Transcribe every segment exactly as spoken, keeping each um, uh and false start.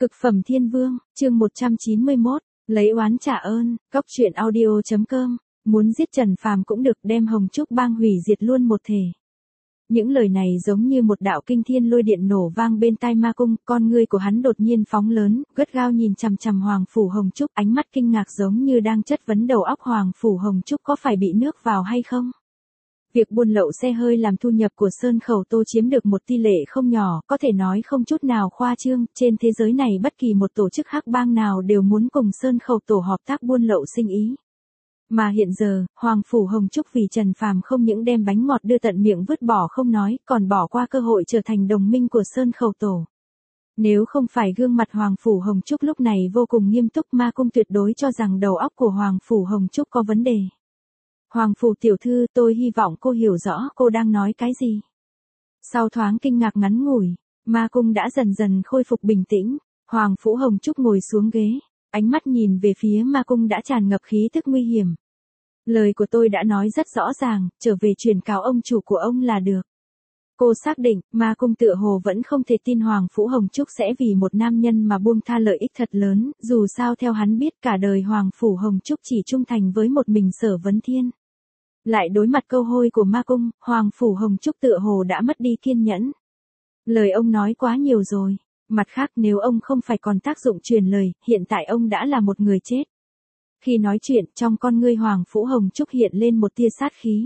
Cực phẩm thiên vương, chương một trăm chín mươi mốt, lấy oán trả ơn, cóc truyện audio chấm com, muốn giết Trần Phàm cũng được, đem Hồng Trúc bang hủy diệt luôn một thể. Những lời này giống như một đạo kinh thiên lôi điện nổ vang bên tai Ma Cung, con ngươi của hắn đột nhiên phóng lớn, gắt gao nhìn chằm chằm Hoàng phủ Hồng Trúc, ánh mắt kinh ngạc giống như đang chất vấn đầu óc Hoàng phủ Hồng Trúc có phải bị nước vào hay không. Việc buôn lậu xe hơi làm thu nhập của Sơn Khẩu Tô chiếm được một tỷ lệ không nhỏ, có thể nói không chút nào khoa trương, trên thế giới này bất kỳ một tổ chức hắc bang nào đều muốn cùng Sơn Khẩu Tổ hợp tác buôn lậu sinh ý. Mà hiện giờ, Hoàng phủ Hồng Trúc vì Trần Phàm không những đem bánh ngọt đưa tận miệng vứt bỏ không nói, còn bỏ qua cơ hội trở thành đồng minh của Sơn Khẩu Tổ. Nếu không phải gương mặt Hoàng phủ Hồng Trúc lúc này vô cùng nghiêm túc, Ma Cung tuyệt đối cho rằng đầu óc của Hoàng phủ Hồng Trúc có vấn đề. Hoàng phủ tiểu thư, tôi hy vọng cô hiểu rõ cô đang nói cái gì. Sau thoáng kinh ngạc ngắn ngủi, Ma Cung đã dần dần khôi phục bình tĩnh. Hoàng phủ Hồng Trúc ngồi xuống ghế, ánh mắt nhìn về phía Ma Cung đã tràn ngập khí tức nguy hiểm. Lời của tôi đã nói rất rõ ràng, trở về truyền cáo ông chủ của ông là được. Cô xác định, Ma Cung tựa hồ vẫn không thể tin Hoàng phủ Hồng Trúc sẽ vì một nam nhân mà buông tha lợi ích thật lớn, dù sao theo hắn biết cả đời Hoàng phủ Hồng Trúc chỉ trung thành với một mình Sở Vấn Thiên. Lại đối mặt câu hôi của Ma Cung, Hoàng phủ Hồng Trúc tựa hồ đã mất đi kiên nhẫn. Lời ông nói quá nhiều rồi, mặt khác nếu ông không phải còn tác dụng truyền lời, hiện tại ông đã là một người chết. Khi nói chuyện, trong con ngươi Hoàng phủ Hồng Trúc hiện lên một tia sát khí.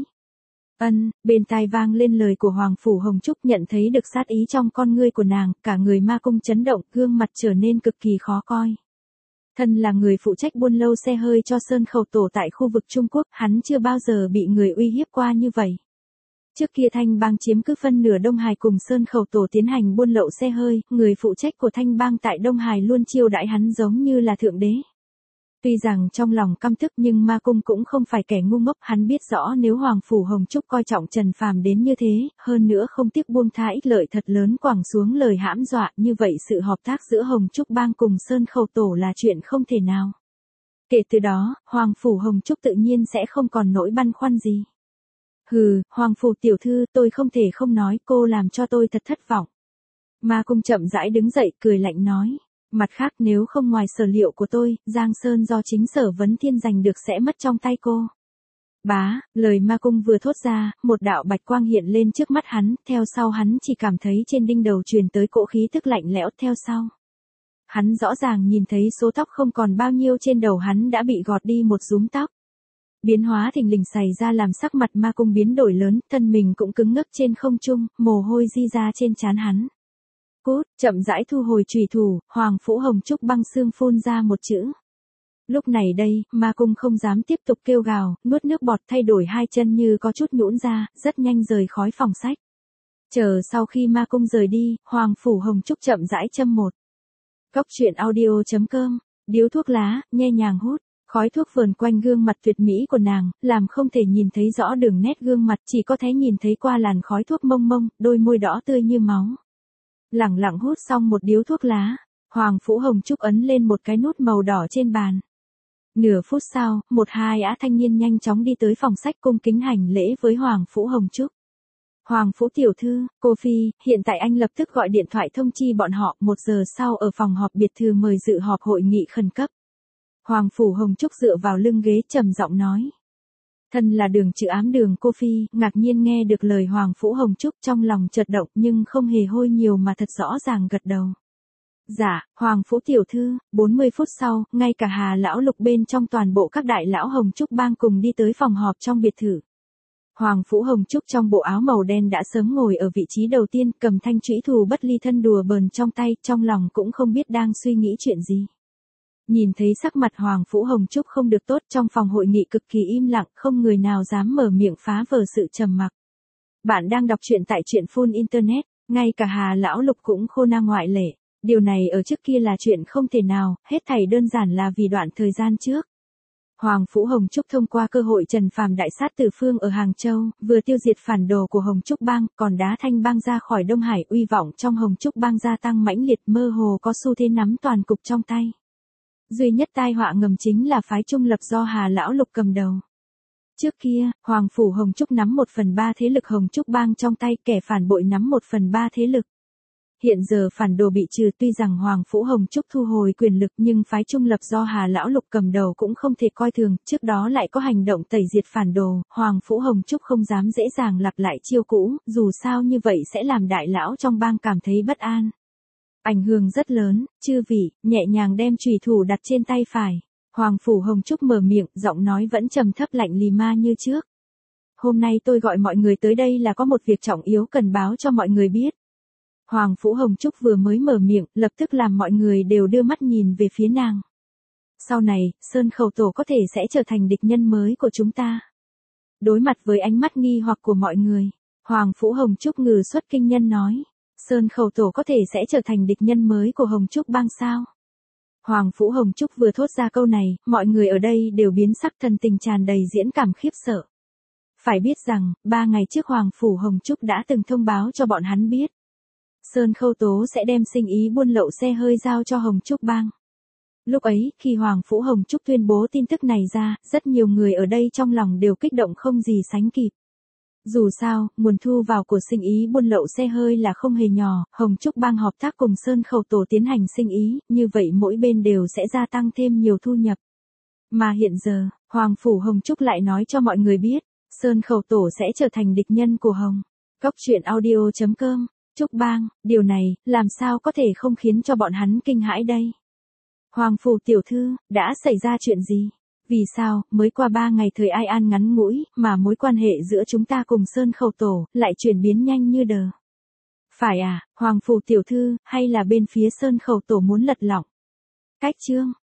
Ân, bên tai vang lên lời của Hoàng phủ Hồng Trúc, nhận thấy được sát ý trong con ngươi của nàng, cả người Ma Cung chấn động, gương mặt trở nên cực kỳ khó coi. Thân là người phụ trách buôn lậu xe hơi cho Sơn Khẩu Tổ tại khu vực Trung Quốc, hắn chưa bao giờ bị người uy hiếp qua như vậy. Trước kia Thanh Bang chiếm cứ phân nửa Đông Hải cùng Sơn Khẩu Tổ tiến hành buôn lậu xe hơi, người phụ trách của Thanh Bang tại Đông Hải luôn chiêu đãi hắn giống như là thượng đế. Tuy rằng trong lòng căm tức nhưng Ma Cung cũng không phải kẻ ngu ngốc, hắn biết rõ nếu Hoàng phủ Hồng Trúc coi trọng Trần Phàm đến như thế, hơn nữa không tiếc buông tha ích lợi thật lớn quẳng xuống lời hãm dọa, như vậy sự hợp tác giữa Hồng Trúc bang cùng Sơn Khẩu Tổ là chuyện không thể nào. Kể từ đó, Hoàng phủ Hồng Trúc tự nhiên sẽ không còn nỗi băn khoăn gì. Hừ, Hoàng phủ tiểu thư, tôi không thể không nói, cô làm cho tôi thật thất vọng. Ma Cung chậm rãi đứng dậy, cười lạnh nói. Mặt khác nếu không ngoài sở liệu của tôi, Giang Sơn do chính Sở Vấn Thiên giành được sẽ mất trong tay cô. Bá, lời Ma Cung vừa thốt ra, một đạo bạch quang hiện lên trước mắt hắn, theo sau hắn chỉ cảm thấy trên đinh đầu truyền tới cỗ khí tức lạnh lẽo theo sau. Hắn rõ ràng nhìn thấy số tóc không còn bao nhiêu trên đầu hắn đã bị gọt đi một rúm tóc. Biến hóa thình lình xảy ra làm sắc mặt Ma Cung biến đổi lớn, thân mình cũng cứng ngắc trên không trung, mồ hôi di ra trên trán hắn. Cút, chậm rãi thu hồi chùy thủ, Hoàng phủ Hồng Trúc băng xương phun ra một chữ. Lúc này đây, Ma Cung không dám tiếp tục kêu gào, nuốt nước bọt, thay đổi hai chân như có chút nhũn ra, rất nhanh rời khỏi phòng sách. Chờ sau khi Ma Cung rời đi, Hoàng phủ Hồng Trúc chậm rãi châm một. Cóc truyện audio chấm com, điếu thuốc lá, nhẹ nhàng hút, khói thuốc vờn quanh gương mặt tuyệt mỹ của nàng, làm không thể nhìn thấy rõ đường nét gương mặt, chỉ có thể nhìn thấy qua làn khói thuốc mông mông, đôi môi đỏ tươi như máu. Lẳng lặng hút xong một điếu thuốc lá, Hoàng phủ Hồng Trúc ấn lên một cái nút màu đỏ trên bàn. Nửa phút sau, một hai ả thanh niên nhanh chóng đi tới phòng sách cung kính hành lễ với Hoàng phủ Hồng Trúc. Hoàng phủ tiểu thư, cô Phi, hiện tại anh lập tức gọi điện thoại thông chi bọn họ, một giờ sau ở phòng họp biệt thự mời dự họp hội nghị khẩn cấp. Hoàng phủ Hồng Trúc dựa vào lưng ghế trầm giọng nói. Thân là đường chữ ám Đường cô Phi, ngạc nhiên nghe được lời Hoàng phủ Hồng Trúc, trong lòng chợt động nhưng không hề hôi nhiều mà thật rõ ràng gật đầu. Dạ, Hoàng phủ tiểu thư. Bốn mươi phút sau, ngay cả Hà lão Lục bên trong toàn bộ các đại lão Hồng Trúc bang cùng đi tới phòng họp trong biệt thự. Hoàng phủ Hồng Trúc trong bộ áo màu đen đã sớm ngồi ở vị trí đầu tiên, cầm thanh chủy thủ bất ly thân đùa bờn trong tay, trong lòng cũng không biết đang suy nghĩ chuyện gì. Nhìn thấy sắc mặt Hoàng phủ Hồng Trúc không được tốt, trong phòng hội nghị cực kỳ im lặng, không người nào dám mở miệng phá vỡ sự trầm mặc. Bạn đang đọc truyện tại truyện Full Internet, ngay cả Hà lão Lục cũng khô na ngoại lệ. Điều này ở trước kia là chuyện không thể nào, hết thảy đơn giản là vì đoạn thời gian trước. Hoàng phủ Hồng Trúc thông qua cơ hội Trần Phàm đại sát Từ Phương ở Hàng Châu, vừa tiêu diệt phản đồ của Hồng Trúc bang, còn đá Thanh bang ra khỏi Đông Hải, uy vọng trong Hồng Trúc bang gia tăng mãnh liệt, mơ hồ có xu thế nắm toàn cục trong tay. Duy nhất tai họa ngầm chính là phái trung lập do Hà lão Lục cầm đầu. Trước kia, Hoàng phủ Hồng Trúc nắm một phần ba thế lực Hồng Trúc bang trong tay, kẻ phản bội nắm một phần ba thế lực. Hiện giờ phản đồ bị trừ, tuy rằng Hoàng Phủ Hồng Trúc thu hồi quyền lực nhưng phái trung lập do Hà Lão Lục cầm đầu cũng không thể coi thường, trước đó lại có hành động tẩy diệt phản đồ, Hoàng Phủ Hồng Trúc không dám dễ dàng lặp lại chiêu cũ, dù sao như vậy sẽ làm đại lão trong bang cảm thấy bất an. Ảnh hưởng rất lớn, chư vị, nhẹ nhàng đem chùy thủ đặt trên tay phải. Hoàng Phủ Hồng Trúc mở miệng, giọng nói vẫn trầm thấp lạnh lì ma như trước. Hôm nay tôi gọi mọi người tới đây là có một việc trọng yếu cần báo cho mọi người biết. Hoàng Phủ Hồng Trúc vừa mới mở miệng, lập tức làm mọi người đều đưa mắt nhìn về phía nàng. Sau này, Sơn Khẩu Tổ có thể sẽ trở thành địch nhân mới của chúng ta. Đối mặt với ánh mắt nghi hoặc của mọi người, Hoàng Phủ Hồng Trúc ngừ xuất kinh nhân nói. Sơn Khẩu Tổ có thể sẽ trở thành địch nhân mới của Hồng Trúc bang sao? Hoàng Phủ Hồng Trúc vừa thốt ra câu này, mọi người ở đây đều biến sắc, thần tình tràn đầy diễn cảm khiếp sợ. Phải biết rằng, ba ngày trước Hoàng Phủ Hồng Trúc đã từng thông báo cho bọn hắn biết. Sơn Khâu Tố sẽ đem sinh ý buôn lậu xe hơi giao cho Hồng Trúc bang. Lúc ấy, khi Hoàng Phủ Hồng Trúc tuyên bố tin tức này ra, rất nhiều người ở đây trong lòng đều kích động không gì sánh kịp. Dù sao, nguồn thu vào của sinh ý buôn lậu xe hơi là không hề nhỏ, Hồng Trúc bang hợp tác cùng Sơn Khẩu Tổ tiến hành sinh ý, như vậy mỗi bên đều sẽ gia tăng thêm nhiều thu nhập. Mà hiện giờ, Hoàng Phủ Hồng Trúc lại nói cho mọi người biết, Sơn Khẩu Tổ sẽ trở thành địch nhân của Hồng. Cốc truyện audio chấm com, Trúc bang, điều này, làm sao có thể không khiến cho bọn hắn kinh hãi đây? Hoàng Phủ tiểu thư, đã xảy ra chuyện gì? Vì sao, mới qua ba ngày thời ai an ngắn ngủi, mà mối quan hệ giữa chúng ta cùng Sơn Khẩu Tổ, lại chuyển biến nhanh như đờ? Phải à, Hoàng Phủ tiểu thư, hay là bên phía Sơn Khẩu Tổ muốn lật lọng? Cách chương